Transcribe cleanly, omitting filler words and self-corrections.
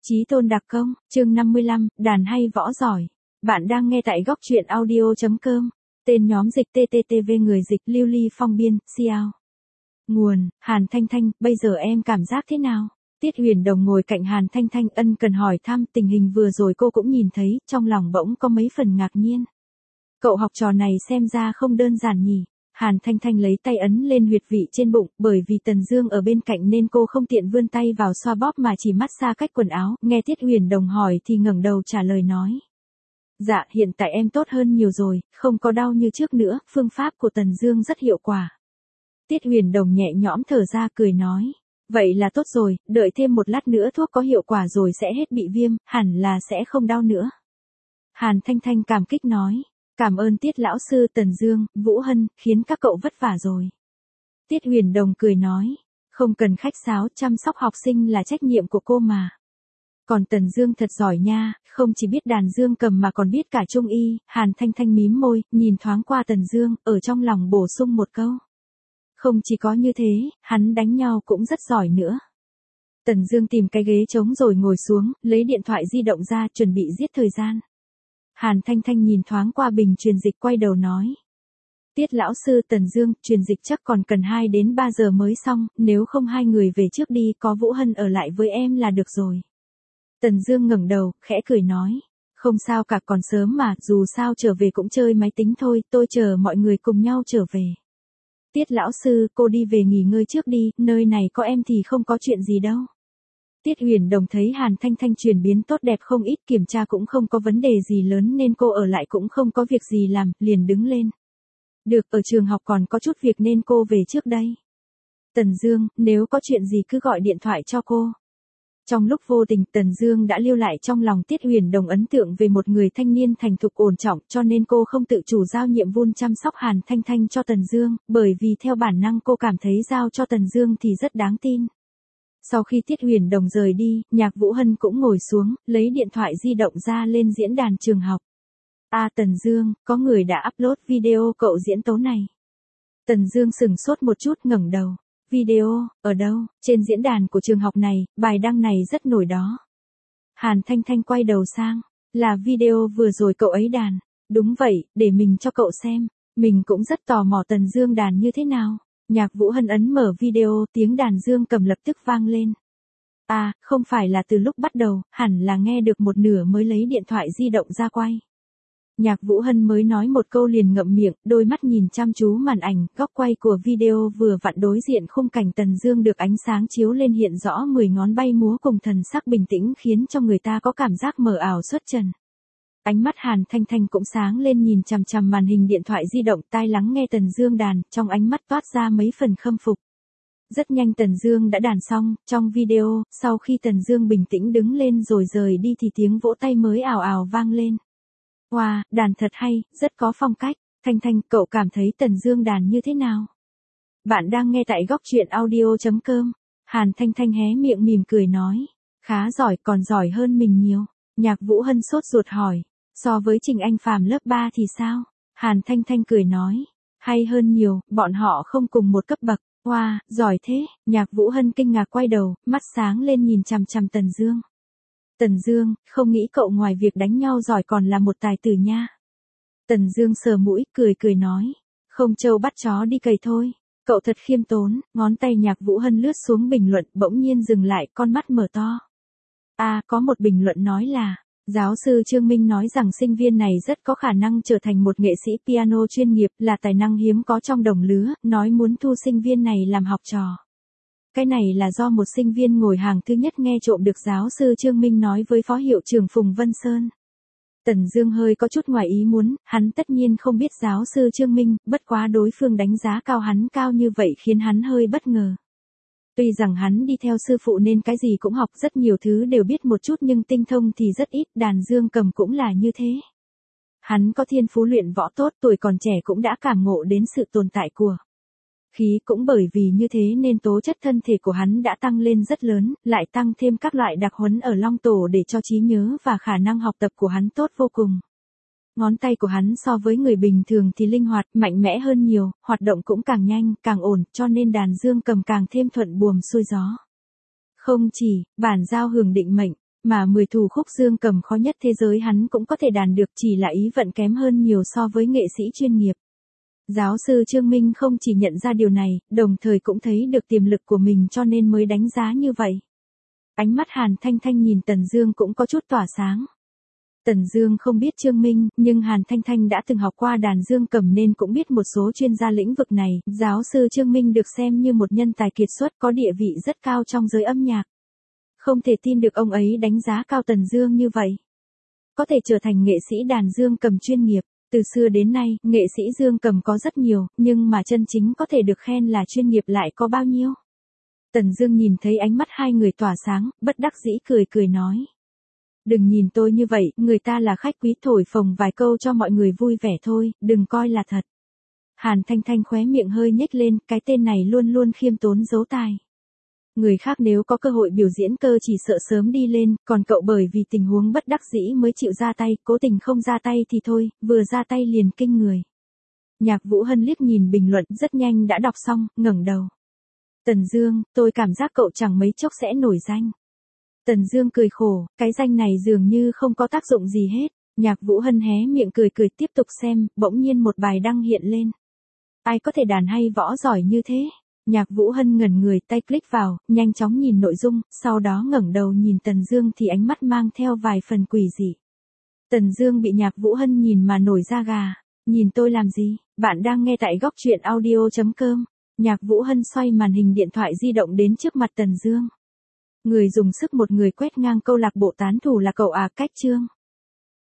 Chí Tôn đặc công, chương 55, đàn hay võ giỏi. Bạn đang nghe tại góc truyện audio.com. Tên nhóm dịch TTTV người dịch Lưu Ly Phong biên, Xiao. Nguồn, Hàn Thanh Thanh, bây giờ em cảm giác thế nào? Tiết Huyền Đồng ngồi cạnh Hàn Thanh Thanh ân cần hỏi thăm tình hình vừa rồi cô cũng nhìn thấy, trong lòng bỗng có mấy phần ngạc nhiên. Cậu học trò này xem ra không đơn giản nhỉ. Hàn Thanh Thanh lấy tay ấn lên huyệt vị trên bụng, bởi vì Tần Dương ở bên cạnh nên cô không tiện vươn tay vào xoa bóp mà chỉ massage cách quần áo, nghe Tiết Huyền Đồng hỏi thì ngẩng đầu trả lời nói. Dạ, hiện tại em tốt hơn nhiều rồi, không có đau như trước nữa, phương pháp của Tần Dương rất hiệu quả. Tiết Huyền Đồng nhẹ nhõm thở ra cười nói. Vậy là tốt rồi, đợi thêm một lát nữa thuốc có hiệu quả rồi sẽ hết bị viêm, hẳn là sẽ không đau nữa. Hàn Thanh Thanh cảm kích nói. Cảm ơn Tiết lão sư Tần Dương, Vũ Hân, khiến các cậu vất vả rồi. Tiết Huyền Đồng cười nói, không cần khách sáo, chăm sóc học sinh là trách nhiệm của cô mà. Còn Tần Dương thật giỏi nha, không chỉ biết đàn dương cầm mà còn biết cả trung y. Hàn Thanh Thanh mím môi, nhìn thoáng qua Tần Dương, ở trong lòng bổ sung một câu. Không chỉ có như thế, hắn đánh nhau cũng rất giỏi nữa. Tần Dương tìm cái ghế trống rồi ngồi xuống, lấy điện thoại di động ra chuẩn bị giết thời gian. Hàn Thanh Thanh nhìn thoáng qua bình truyền dịch quay đầu nói. Tiết lão sư Tần Dương, truyền dịch chắc còn cần 2 đến 3 giờ mới xong, nếu không hai người về trước đi, có Vũ Hân ở lại với em là được rồi. Tần Dương ngẩng đầu, khẽ cười nói. Không sao cả, còn sớm mà, dù sao trở về cũng chơi máy tính thôi, tôi chờ mọi người cùng nhau trở về. Tiết lão sư, cô đi về nghỉ ngơi trước đi, nơi này có em thì không có chuyện gì đâu. Tiết Huyền Đồng thấy Hàn Thanh Thanh chuyển biến tốt đẹp không ít, kiểm tra cũng không có vấn đề gì lớn nên cô ở lại cũng không có việc gì làm, liền đứng lên. Được, ở trường học còn có chút việc nên cô về trước đây. Tần Dương, nếu có chuyện gì cứ gọi điện thoại cho cô. Trong lúc vô tình, Tần Dương đã lưu lại trong lòng Tiết Huyền Đồng ấn tượng về một người thanh niên thành thục ổn trọng, cho nên cô không tự chủ giao nhiệm vụ chăm sóc Hàn Thanh Thanh cho Tần Dương, bởi vì theo bản năng cô cảm thấy giao cho Tần Dương thì rất đáng tin. Sau khi Tiết Huyền Đồng rời đi, Nhạc Vũ Hân cũng ngồi xuống, lấy điện thoại di động ra lên diễn đàn trường học. Tần Dương, có người đã upload video cậu diễn tấu này. Tần Dương sững sốt một chút ngẩng đầu. Video, ở đâu? Trên diễn đàn của trường học này, bài đăng này rất nổi đó. Hàn Thanh Thanh quay đầu sang. Là video vừa rồi cậu ấy đàn. Đúng vậy, để mình cho cậu xem. Mình cũng rất tò mò Tần Dương đàn như thế nào. Nhạc Vũ Hân ấn mở video, tiếng đàn dương cầm lập tức vang lên. Không phải là từ lúc bắt đầu, hẳn là nghe được một nửa mới lấy điện thoại di động ra quay. Nhạc Vũ Hân mới nói một câu liền ngậm miệng, đôi mắt nhìn chăm chú màn ảnh, góc quay của video vừa vặn đối diện khung cảnh Tần Dương được ánh sáng chiếu lên hiện rõ 10 ngón bay múa cùng thần sắc bình tĩnh khiến cho người ta có cảm giác mờ ảo xuất trần. Ánh mắt Hàn Thanh Thanh cũng sáng lên nhìn chằm chằm màn hình điện thoại di động, tai lắng nghe Tần Dương đàn, trong ánh mắt toát ra mấy phần khâm phục. Rất nhanh Tần Dương đã đàn xong, trong video, sau khi Tần Dương bình tĩnh đứng lên rồi rời đi thì tiếng vỗ tay mới ào ào vang lên. Wow, đàn thật hay, rất có phong cách. Thanh Thanh, cậu cảm thấy Tần Dương đàn như thế nào? Bạn đang nghe tại góc truyện audio.com. Hàn Thanh Thanh hé miệng mỉm cười nói. Khá giỏi, còn giỏi hơn mình nhiều. Nhạc Vũ Hân sốt ruột hỏi. So với Trình Anh Phàm lớp 3 thì sao? Hàn Thanh Thanh cười nói. Hay hơn nhiều, bọn họ không cùng một cấp bậc. Wow, giỏi thế. Nhạc Vũ Hân kinh ngạc quay đầu, mắt sáng lên nhìn chằm chằm Tần Dương. Tần Dương, không nghĩ cậu ngoài việc đánh nhau giỏi còn là một tài tử nha. Tần Dương sờ mũi, cười nói. Không trâu bắt chó đi cày thôi. Cậu thật khiêm tốn. Ngón tay Nhạc Vũ Hân lướt xuống bình luận, bỗng nhiên dừng lại, con mắt mở to. Có một bình luận nói là, giáo sư Trương Minh nói rằng sinh viên này rất có khả năng trở thành một nghệ sĩ piano chuyên nghiệp, là tài năng hiếm có trong đồng lứa, nói muốn thu sinh viên này làm học trò. Cái này là do một sinh viên ngồi hàng thứ nhất nghe trộm được giáo sư Trương Minh nói với phó hiệu trưởng Phùng Vân Sơn. Tần Dương hơi có chút ngoài ý muốn, hắn tất nhiên không biết giáo sư Trương Minh, bất quá đối phương đánh giá cao hắn cao như vậy khiến hắn hơi bất ngờ. Tuy rằng hắn đi theo sư phụ nên cái gì cũng học, rất nhiều thứ đều biết một chút nhưng tinh thông thì rất ít, đàn dương cầm cũng là như thế. Hắn có thiên phú luyện võ tốt, tuổi còn trẻ cũng đã cảm ngộ đến sự tồn tại của khí, cũng bởi vì như thế nên tố chất thân thể của hắn đã tăng lên rất lớn, lại tăng thêm các loại đặc huấn ở Long Tổ để cho trí nhớ và khả năng học tập của hắn tốt vô cùng. Ngón tay của hắn so với người bình thường thì linh hoạt, mạnh mẽ hơn nhiều, hoạt động cũng càng nhanh, càng ổn, cho nên đàn dương cầm càng thêm thuận buồm xuôi gió. Không chỉ, bản giao hưởng định mệnh, Mà 10 thủ khúc dương cầm khó nhất thế giới hắn cũng có thể đàn được, chỉ là ý vận kém hơn nhiều so với nghệ sĩ chuyên nghiệp. Giáo sư Trương Minh không chỉ nhận ra điều này, đồng thời cũng thấy được tiềm lực của mình cho nên mới đánh giá như vậy. Ánh mắt Hàn Thanh Thanh nhìn Tần Dương cũng có chút tỏa sáng. Tần Dương không biết Trương Minh, nhưng Hàn Thanh Thanh đã từng học qua đàn dương cầm nên cũng biết một số chuyên gia lĩnh vực này. Giáo sư Trương Minh được xem như một nhân tài kiệt xuất có địa vị rất cao trong giới âm nhạc. Không thể tin được ông ấy đánh giá cao Tần Dương như vậy. Có thể trở thành nghệ sĩ đàn dương cầm chuyên nghiệp. Từ xưa đến nay, nghệ sĩ dương cầm có rất nhiều, nhưng mà chân chính có thể được khen là chuyên nghiệp lại có bao nhiêu? Tần Dương nhìn thấy ánh mắt hai người tỏa sáng, bất đắc dĩ cười cười nói. Đừng nhìn tôi như vậy, người ta là khách quý thổi phồng vài câu cho mọi người vui vẻ thôi, đừng coi là thật. Hàn Thanh Thanh khóe miệng hơi nhếch lên, cái tên này luôn luôn khiêm tốn giấu tài. Người khác nếu có cơ hội biểu diễn cơ chỉ sợ sớm đi lên, còn cậu bởi vì tình huống bất đắc dĩ mới chịu ra tay, cố tình không ra tay thì thôi, vừa ra tay liền kinh người. Nhạc Vũ Hân liếc nhìn bình luận rất nhanh đã đọc xong, ngẩng đầu. Tần Dương, tôi cảm giác cậu chẳng mấy chốc sẽ nổi danh. Tần Dương cười khổ, cái danh này dường như không có tác dụng gì hết. Nhạc Vũ Hân hé miệng cười cười tiếp tục xem, bỗng nhiên một bài đăng hiện lên. Ai có thể đàn hay võ giỏi như thế? Nhạc Vũ Hân ngẩn người, tay click vào, nhanh chóng nhìn nội dung, sau đó ngẩng đầu nhìn Tần Dương thì ánh mắt mang theo vài phần quỷ dị. Tần Dương bị Nhạc Vũ Hân nhìn mà nổi da gà. Nhìn tôi làm gì? Bạn đang nghe tại góc truyện audio.com. Nhạc Vũ Hân xoay màn hình điện thoại di động đến trước mặt Tần Dương. Người dùng sức một người quét ngang câu lạc bộ tán thủ là cậu à, cách chương.